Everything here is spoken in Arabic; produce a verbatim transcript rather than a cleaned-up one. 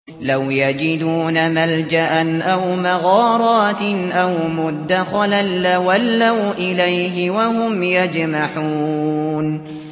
لَوْ يَجِدُونَ مَلْجَأً أَوْ مَغَارَاتٍ أَوْ مُدَّخَلًا لَّوَلَّوْا إِلَيْهِ وَهُمْ يَجْمَحُونَ